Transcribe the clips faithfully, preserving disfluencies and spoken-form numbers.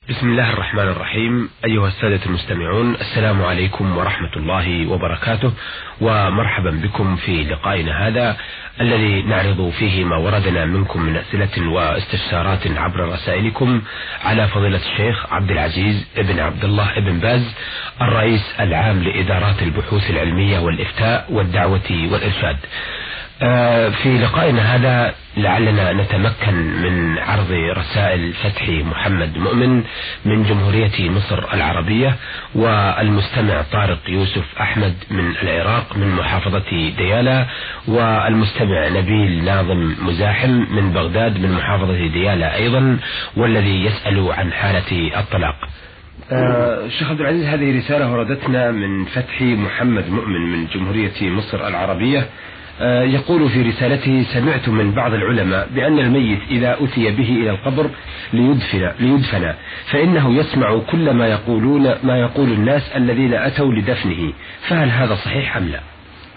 بسم الله الرحمن الرحيم. أيها السادة المستمعون، السلام عليكم ورحمة الله وبركاته، ومرحبا بكم في لقائنا هذا الذي نعرض فيه ما وردنا منكم من أسئلة واستفسارات عبر رسائلكم على فضيلة الشيخ عبد العزيز ابن عبد الله ابن باز، الرئيس العام لإدارات البحوث العلمية والإفتاء والدعوة والإرشاد. في لقائنا هذا لعلنا نتمكن من عرض رسائل فتحي محمد مؤمن من جمهورية مصر العربية، والمستمع طارق يوسف أحمد من العراق من محافظة ديالى، والمستمع نبيل ناظم مزاحم من بغداد من محافظة ديالى أيضا، والذي يسأل عن حالة الطلاق. الشيخ آه عبد العزيز، هذه رسالة وردتنا من فتحي محمد مؤمن من جمهورية مصر العربية. يقول في رسالته: سمعت من بعض العلماء بأن الميت إذا أتي به إلى القبر ليدفن, ليدفن فإنه يسمع كل ما يقولون ما يقول الناس الذين أتوا لدفنه، فهل هذا صحيح أم لا؟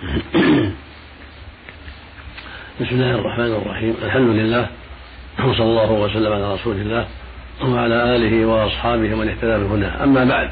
بسم الله الرحمن الرحيم. الحمد لله، وصلى الله وسلم على رسول الله وعلى آله وأصحابه ومن اهتدى بهداه. أما بعد،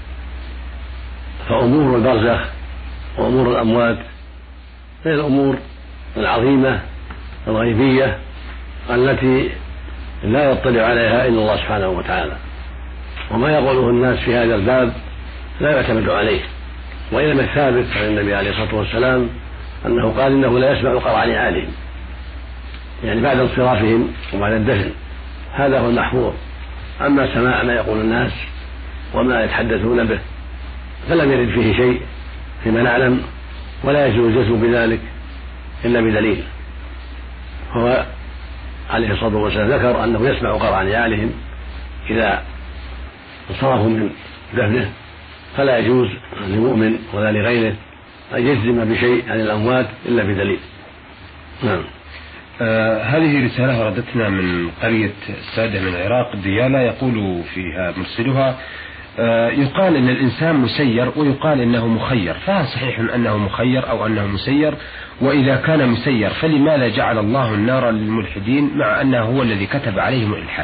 فأمور البرزخ وأمور الأموات هي الأمور العظيمة الغيبية التي لا يطلع عليها إلا الله سبحانه وتعالى، وما يقوله الناس في هذا الباب لا يعتمد عليه. وإنما الثابت عن النبي عليه الصلاة والسلام أنه قال: إنه لا يسمع قرع نعالهم، يعني بعد انصرافهم وبعد الدفن، هذا هو المحفوظ. أما سماع ما يقول الناس وما يتحدثون به فلم يرد فيه شيء فيما نعلم، ولا يجوز الجزم بذلك إلا بدليل. هو عليه الصلاة والسلام ذكر أنه يسمع قرع نعالهم إذا انصرفوا من دفنه، فلا يجوز لمؤمن ولا لغيره أن يجزم بشيء عن الأموات إلا بدليل. نعم. آه هذه رسالة وردتنا من قرية السادة من العراق ديالى، يقول فيها مرسلها: آه يقال إن الإنسان مسير ويقال إنه مخير، فهل صحيح أنه مخير أو أنه مسير؟ وإذا كان مسير فلماذا جعل الله النار للملحدين مع أنه هو الذي كتب عليهم الإلحاد؟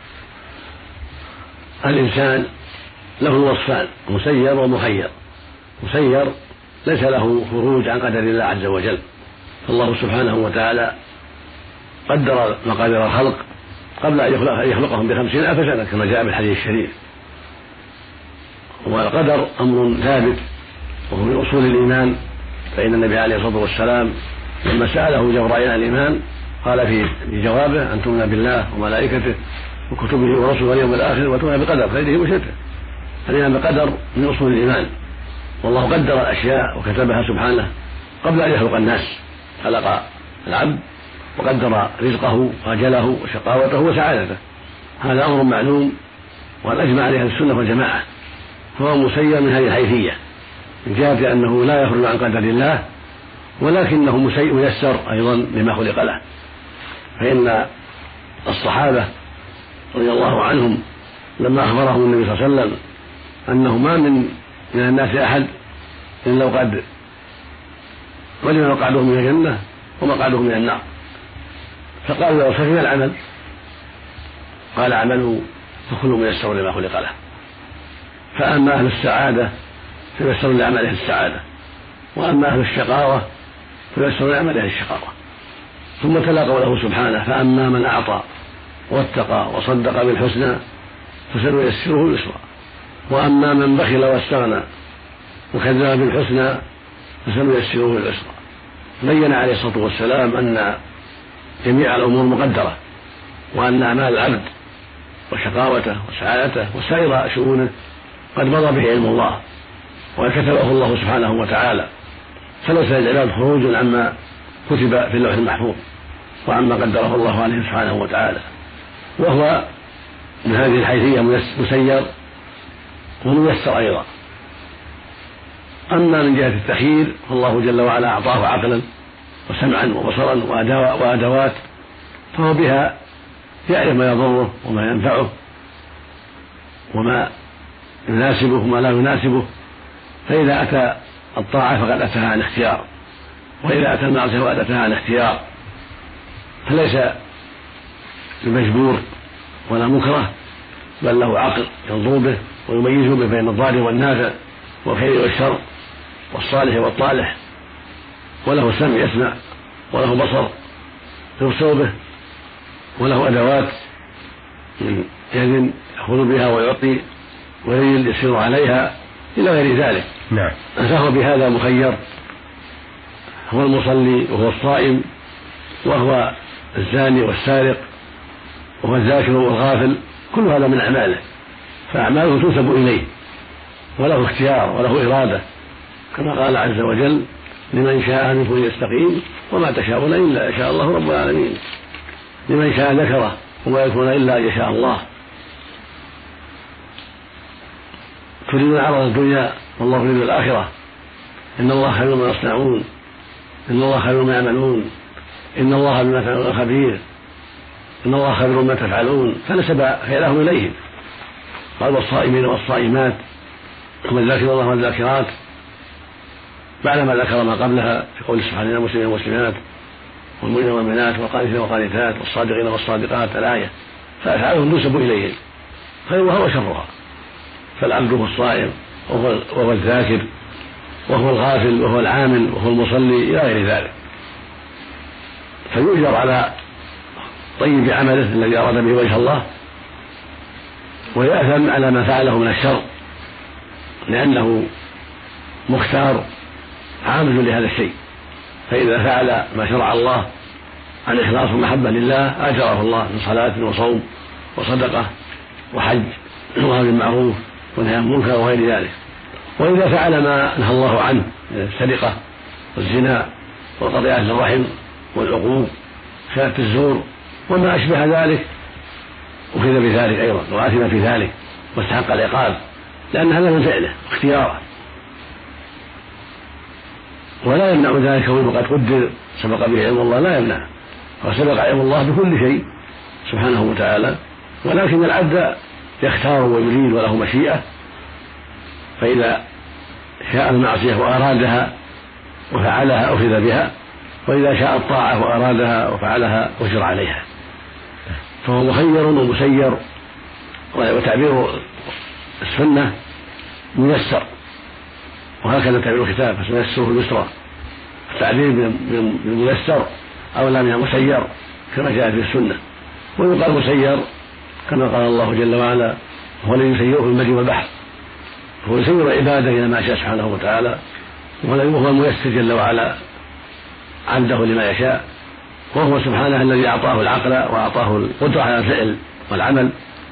الإنسان له وصفان: مسير ومخير. مسير ليس له خروج عن قدر الله عز وجل، فالله سبحانه وتعالى قدر مقادير الخلق قبل أن يخلقهم بخمسين ألف سنة كما جاء بالحديث الشريف. والقدر أمر ثابت وهو من أصول الإيمان، فإن النبي عليه الصلاة والسلام لما سأله جبرائيل عن الإيمان قال في جوابه: أن تؤمن بالله وملائكته وكتبه ورسله واليوم الآخر وتؤمن بقدر خيره وشره. فالإيمان بقدر من أصول الإيمان، والله قدر الأشياء وكتبها سبحانه قبل أن يخلق الناس. خلق العبد وقدر رزقه وأجله وشقاوته وسعادته، هذا أمر معلوم وقد أجمع عليه السنة والجماعة. فهو مسير من هذه الحيثية، من جهة أنه لا يخرج عن قدر الله، ولكنه ميسر أيضا لما خلق له. فإن الصحابة رضي الله عنهم لما أخبرهم النبي صلى الله عليه وسلم أنه ما من من الناس أحد إلا وقد وجد مقعده من الجنة ومقعده من النار، فقالوا: له فيما العمل؟ قال: عمله فكل ميسر لما خلق له. فأما أهل السعادة فييسر لعمله السعادة، وأما أهل الشقاوة فييسر لعمله الشقاوة. ثم تلا قوله سبحانه: فأما من أعطى واتقى وصدق بالحسنى فسنيسره اليسرى، وأما من بخل واستغنى وكذب بالحسنى فسنيسره اليسرى. بين عليه الصلاة والسلام أن جميع الأمور مقدرة، وأن أعمال العبد وشقاوته وسعادته وسائر شؤونه قد مضى به علم الله وكتبه الله سبحانه وتعالى، فليس للعباد خروج عما كتب في اللوح المحفوظ وعما قدره الله عليه سبحانه وتعالى. وهو من هذه الحيثية مسير وميسر أيضا. أما من جهة التخيير فالله جل وعلا أعطاه عقلا وسمعا وبصرا وأدوات، فهو بها يعرف ما يضره وما ينفعه وما يناسبه وما لا يناسبه. فإذا أتى الطاعة فقد أتاها عن اختيار، وإذا أتى المعصية فقد أتاها عن اختيار، فليس بمجبور ولا مكره، بل له عقل ينظر به ويميز به بين الضار والنافع والخير والشر والصالح والطالح، وله سمع يسمع، وله بصر يبصر به، وله أدوات من يد يأخذ بها ويعطي ورجل يسير عليها إلى غير ذلك. نعم. فهو بهذا مخير، هو المصلي وهو الصائم وهو الزاني والسارق وهو الذاكر والغافل، كل هذا من أعماله، فأعماله تنسب إليه وله اختيار وله إرادة، كما قال عز وجل: لمن شاء منكم يستقيم وما تشاءون إلا إن شاء الله رب العالمين. لمن شاء ذكره وما يكون إلا أن يشاء الله. تريدون عرض الدنيا والله يريد الآخرة، إن الله خير ما يصنعون، إن الله خير ما يعملون، إن الله بما تعملون خبير، إن الله خير ما تفعلون، فنسب خيرهم إليهم. قال: والصائمين والصائمات والذاكرين الله والذاكرات، بعدما ذكر ما قبلها في قول سبحانه: المسلمين والمسلمات والمؤمنين والمؤمنات والقانتين والقانتات والصادقين والصادقات، الآية. فأفعالهم تنسب إليهم، خيرها وشرها. فالعبد هو الصائم وهو الذاكر وهو الغافل وهو العامل وهو المصلي إلى غير ذلك، فيؤجر على طيب عمله الذي أراد به وجه الله، ويأثم على ما فعله من الشر، لأنه مختار عامل لهذا الشيء. فإذا فعل ما شرع الله عن إخلاص ومحبة لله أجره الله من صلاة وصوم وصدقة وحج وأمر بالمعروف ونهي عن المنكر وغير ذلك. وإذا فعل ما نهى الله عنه من السرقة والزنا وقطيعة الرحم والعقوق شهادة الزور وما أشبه ذلك أخذ بذلك أيضا وآثم في ذلك واستحق العقاب، لأن هذا من فعله اختياره، ولا يمنع ذلك كونه قد قدر سبق به علم الله، لا يمنع، وسبق علم الله بكل شيء سبحانه وتعالى، ولكن العبد يختار ويريد وله مشيئة، فإذا شاء المعصية وأرادها وفعلها أخذ بها، وإذا شاء الطاعة وأرادها وفعلها أجر عليها، فهو مخير ومسير. وتعبير السنة ميسر، وهكذا تعبير الكتاب فسيسره اليسرى. التعبير بالميسر أولى من المسير كما جاء في السنة. ويقال مسير كما قال الله جل وعلا: هو الذي يسيره في البر والبحر، هو يسير عباده إلى ما شاء سبحانه وتعالى، وهو الميسر جل وعلا عبده لما يشاء، وهو سبحانه الذي أعطاه العقل وأعطاه القدرة على الفعل والعمل،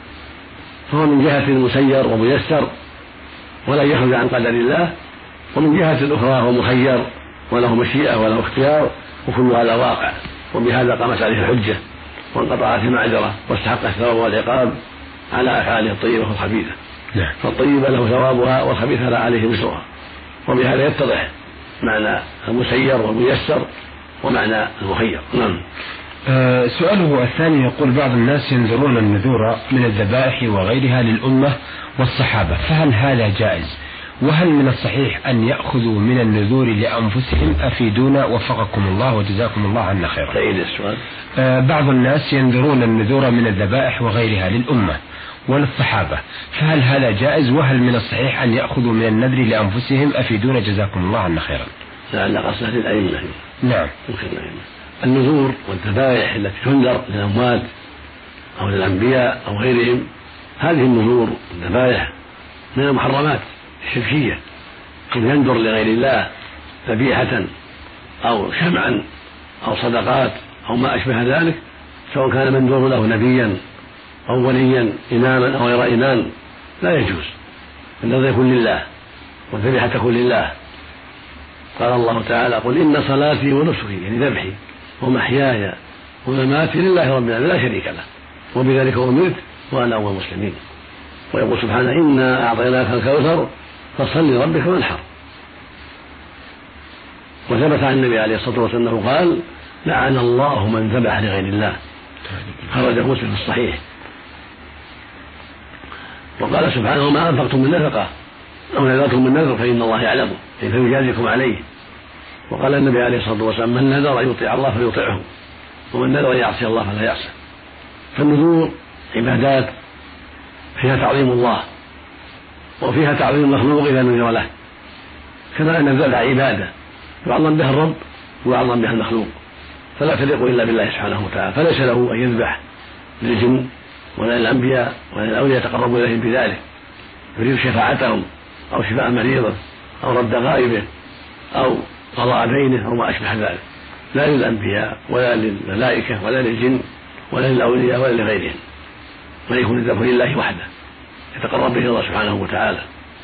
فهو من جهة مسير وميسر ولا يخرج عن قدر الله، ومن جهة أخرى هو مخير وله مشيئة وله اختيار، وكل هذا واقع. وبهذا قامت عليه الحجة وانقطعت المعذرة واستحق الثواب والعقاب على أفعاله الطيبة والخبيثة. نعم. فالطيبة له ثوابها والخبيثة لا عليه وزرها. وبهذا يتضح معنى المسير والميسر ومعنى المخير. نعم. أه سؤاله الثاني يقول: بعض الناس ينذرون النذور من الذبائح وغيرها للأمة والصحابة، فهل هذا جائز؟ وهل من الصحيح أن يأخذوا من النذور لأنفسهم؟ أفيدونا وفقكم الله وجزاكم الله عنا خيرا. السؤال. أه بعض الناس ينذرون النذور من الذبائح وغيرها للأمة وللصحابة، فهل هذا جائز؟ وهل من الصحيح أن يأخذوا من النذر لأنفسهم؟ أفيدونا جزاكم الله عنا خيرا. لعل قصده للأئمة. نعم. النذور والذبائح التي تنذر للأموات أو للأنبياء أو غيرهم، هذه النذور والذبائح من المحرمات الشركية، كن ينذر لغير الله ذبيحة أو شمعا أو صدقات أو ما أشبه ذلك، سواء كان منذور له نبيا أو وليا إماما أو غير إمام، لا يجوز. النذر يكون لله والذبيحة تكون لله. قال الله تعالى: قل إن صلاتي ونسكي، يعني ذبحي ومحياي ومماتي لله رب العالمين لا شريك له، وبذلك أمرت وأنا أول المسلمين. ويقول سبحانه: إنا أعطيناك الكوثر فصل لربك وانحر. وثبت عن النبي عليه الصلاة والسلام أنه قال: لعن الله من ذبح لغير الله، خرجه مسلم في الصحيح. وقال سبحانه: ما أنفقتم من نفقة أو نذرتم من نذر فإن الله يعلمه فيجازيكم عليه. وقال النبي عليه الصلاة والسلام: من نذر أن يطيع الله فليطيعه، ومن نذر أن يعصي الله فلا يعصي. فالنذور عبادات فيها تعظيم الله وفيها تعظيم المخلوق إذا نذر له، كما أن الذبح عبادة يعظم بها الرب ويعظم بها المخلوق، فلا تليق إلا بالله سبحانه وتعالى، فليس له أن يذبح للجن ولا للأنبياء ولا الأولياء يتقربوا إليهم بذلك يريد شفاعتهم أو شفاء مريضه أو رد غائبه أو قضاء دينه أو ما أشبه ذلك، لا للأنبياء ولا للملائكة ولا للجن ولا للأولياء ولا لغيرهم، بل يكون الذبح لله وحده يتقرب به الله سبحانه وتعالى.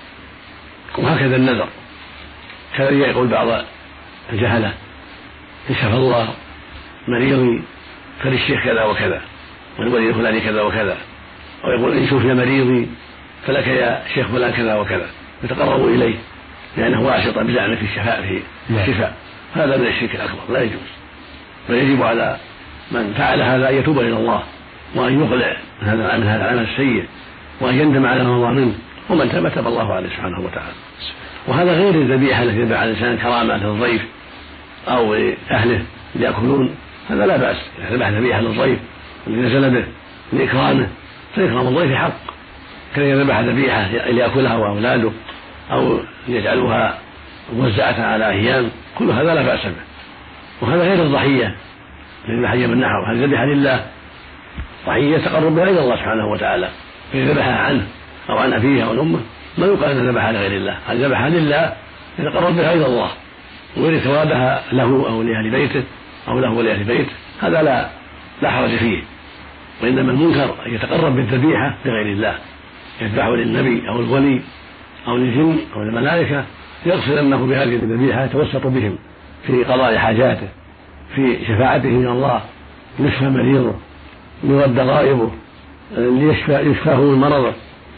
وهكذا النذر كذلك يقول بعض الجهلة إن شفى الله مريضي فللشيخ كذا وكذا والولي الفلاني كذا وكذا، أو يقول إن شفي مريضي فلك يا شيخ فلان كذا وكذا، يتقرب إليه لأنه واسطة بزعمه في الشفاء في الشفاء، هذا من الشرك الأكبر لا يجوز، فيجب على من فعل هذا أن يتوب إلى الله وأن يقلع من هذا العمل السيء وأن يندم على ما مضى منه، ومن تاب تاب الله عليه سبحانه وتعالى. وهذا غير الذبيحة التي يذبح على الإنسان كرامة للضيف أو لأهله ليأكلون، هذا لا بأس، إذا ذبح ذبيحة للضيف الذي نزل به لإكرامه فإكرام الضيف حق، كان يذبح ذبيحة ليأكلها وأولاده أو ليجعلوها موزعة على أيام، كل هذا لا بأس به. وهذا غير الضحية الذي ذبح من نحره، هذه ذبح لله ضحية تقرب بها إلى الله سبحانه وتعالى، فإذا ذبحها عنه أو عن أبيه أو أمه ما يقال أن ذبحها لغير الله، هذه ذبحها لله يتقرب بها إلى الله وغير ثوابها له أو لأهل بيته أو له ولأهل بيته، هذا لا لا حرج فيه. وإنما المنكر أن يتقرب بالذبيحة لغير الله، يذبح للنبي أو الولي أو للجن أو الملائكة، يقصد أنه بهذه الذبيحة يتوسط بهم في قضاء حاجاته، في شفاعته من الله، يشفى مريضه، يرد غائبه، ليشفى يشفاه من مرضه،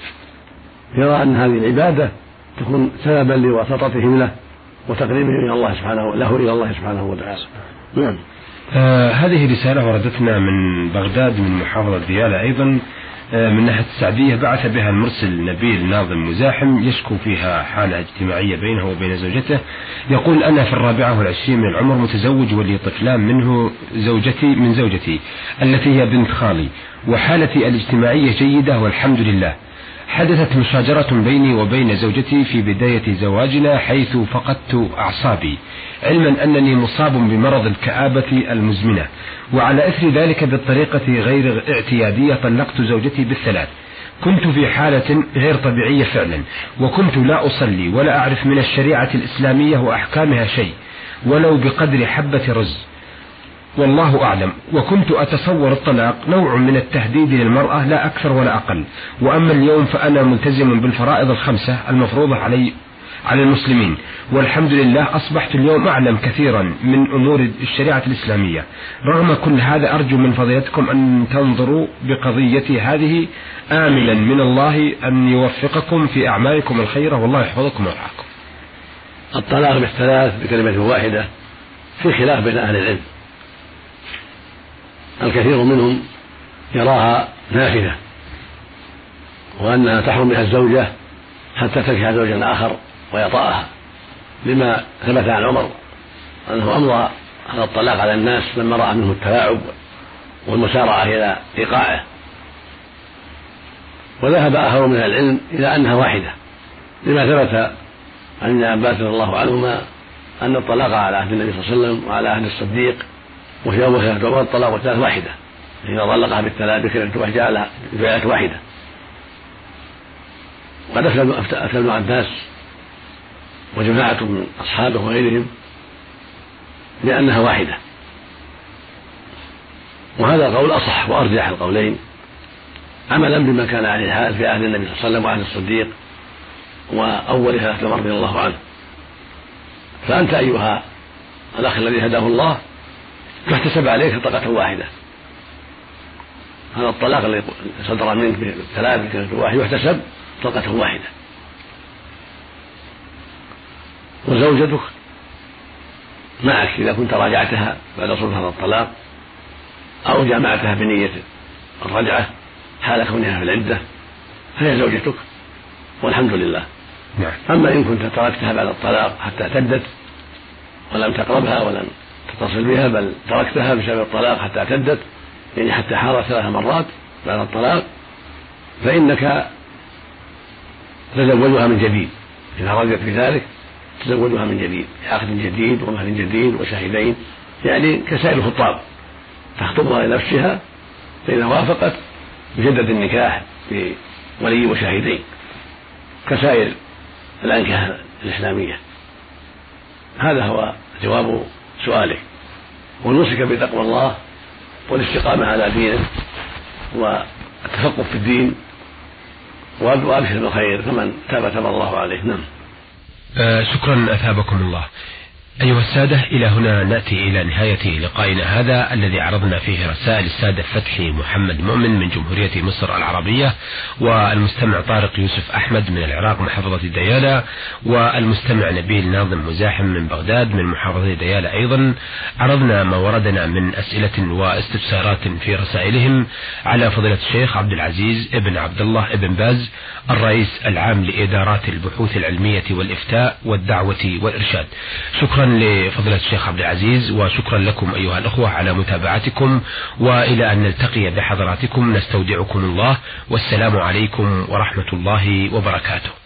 يرى أن هذه العبادة تكون سببا لواسطتهم له وتقريبهم إلى الله سبحانه له إلى الله سبحانه وتعالى. نعم. آه هذه رسالة وردتنا من بغداد من محافظة ديالى أيضا آه من ناحية السعدية، بعث بها المرسل نبيل ناظم مزاحم يشكو فيها حالة اجتماعية بينه وبين زوجته. يقول أنا في الرابعة والعشرين من العمر، متزوج ولي طفلان منه زوجتي من زوجتي التي هي بنت خالي، وحالتي الاجتماعية جيدة والحمد لله. حدثت مشاجرة بيني وبين زوجتي في بداية زواجنا حيث فقدت أعصابي، علما أنني مصاب بمرض الكآبة المزمنة، وعلى إثر ذلك بالطريقة غير اعتيادية طلقت زوجتي بالثلاث. كنت في حالة غير طبيعية فعلا، وكنت لا أصلي ولا أعرف من الشريعة الإسلامية وأحكامها شيء ولو بقدر حبة رز، والله أعلم. وكنت أتصور الطلاق نوع من التهديد للمرأة لا أكثر ولا أقل. وأما اليوم فأنا ملتزم بالفرائض الخمسة المفروضة علي على المسلمين، والحمد لله أصبحت اليوم أعلم كثيرا من أمور الشريعة الإسلامية. رغم كل هذا أرجو من فضيلتكم أن تنظروا بقضيتي هذه، آملا من الله أن يوفقكم في أعمالكم الخيرة، والله يحفظكم ويرعاكم. الطلاق بالثلاث بكلمة واحدة في خلاف بين أهل العلم، الكثير منهم يراها نافذة وأنها تحرم بها الزوجة حتى تنكح زوجا آخر ويطأها، لما ثبت عن عمر أنه أمضى على الطلاق على الناس لما رأى منه التلاعب والمسارعة إلى إيقاعه. وذهب آخر من العلم إلى أنها واحدة، لما ثبت عن ابن عباس رضي الله عنهما أن الطلاق على عهد النبي صلى الله عليه وسلم وعلى عهد الصديق وفي أول خلافة عمر الطلاق والثلاث واحدة، إذا طلقها بالثلاث بكلمة جعلها بفعلة واحدة. وقد أفتى ابن عباس وجماعة من أصحابه وغيرهم لأنها واحدة، وهذا القول أصح وأرجح القولين عملا بما كان عليه الحال في عهد النبي صلى الله عليه وسلم وعهد الصديق وأول خلافة عمر رضي الله عنه. فأنت أيها الأخ الذي هداه الله تحتسب عليك طلقة واحدة، هذا الطلاق الذي صدر منك بالثلاث بكلمة واحدة يحتسب طلقة واحدة. وزوجتك معك إذا كنت راجعتها بعد صلح هذا الطلاق أو جامعتها بنية الرجعة حال كونها في العدة فهي زوجتك والحمد لله. نعم. أما إن كنت تركتها بعد الطلاق حتى اعتدت ولم تقربها ولم تتصل بها بل تركتها بسبب الطلاق حتى اعتدت، يعني حتى حارت ثلاث مرات بعد الطلاق، فإنك تزوجها من جديد، إذا رغبت في ذلك تزوجها من جديد بعقد جديد ومهر جديد وشاهدين، يعني كسائر الخطاب تخطبها لنفسها، فإذا وافقت يجدد النكاح بولي وشاهدين كسائر الأنكحة الإسلامية. هذا هو جواب سؤالك، ونوصيك بتقوى الله والاستقامة على دينه والتفقه في الدين، وأبشر بالخير فمن تاب تاب الله عليه. نعم. آه شكرا أثابكم الله. أيها السادة، إلى هنا نأتي إلى نهاية لقائنا هذا الذي عرضنا فيه رسائل السادة فتحي محمد مؤمن من جمهورية مصر العربية، والمستمع طارق يوسف أحمد من العراق محافظة ديالى، والمستمع نبيل ناظم مزاحم من بغداد من محافظة ديالى أيضا. عرضنا ما وردنا من أسئلة واستفسارات في رسائلهم على فضيلة الشيخ عبد العزيز ابن عبد الله ابن باز الرئيس العام لإدارات البحوث العلمية والإفتاء والدعوة والإرشاد. شكرا لفضيلة الشيخ عبد العزيز، وشكرا لكم أيها الأخوة على متابعتكم، وإلى أن نلتقي بحضراتكم نستودعكم الله، والسلام عليكم ورحمة الله وبركاته.